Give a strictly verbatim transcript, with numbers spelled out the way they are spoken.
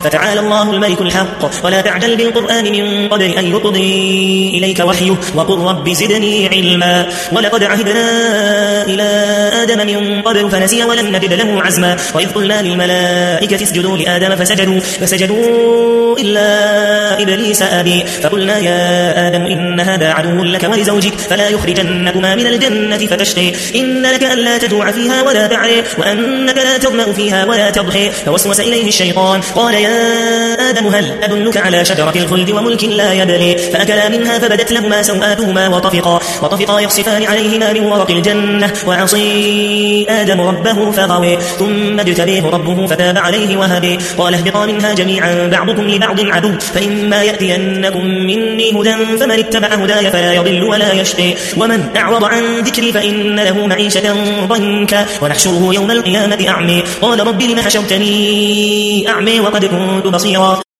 فتعالى الله الملك الحق ولا تعجل بالقرآن من قبل أن يقضي إليك وحيه وقل رب زدني علما ولقد عهدنا إلى آدم من قبل فنسي ولم نجد له عزما وإذ قلنا للملائكة اسجدوا لآدم فسجدوا فسجدوا إلا إبليس أبي فقلنا يا آدم إن هذا عدو لك ولزوجك فلا يخرجنكما من الجنة فتشقي إن لك ألا تجوع فيها ولا تعري وأنك لا تظمأ فيها ولا تضحي فوسوس إليه الشيطان قال يا آدم هل أدلك على شجرة الخلد وملك لا يبلي فأكلا منها فبدت لهما سوآتهما وطفقا وطفقا يخصفان عليهما من ورق الجنة وعصي آدم ربه فغوي ثم اجتبيه ربه فتاب عليه وهدي قال اهبطا منها جميعا بعضكم لبعض عدو فإما يأتينكم مني هدى فمن اتبع هداي فلا يضل ولا يشقي ومن أعرض عن ذكري فإن له معيشة ضنكا ونحشره يوم القيامة أعمي قال رب لم حشرتني أعمي وقد كنت بصيرا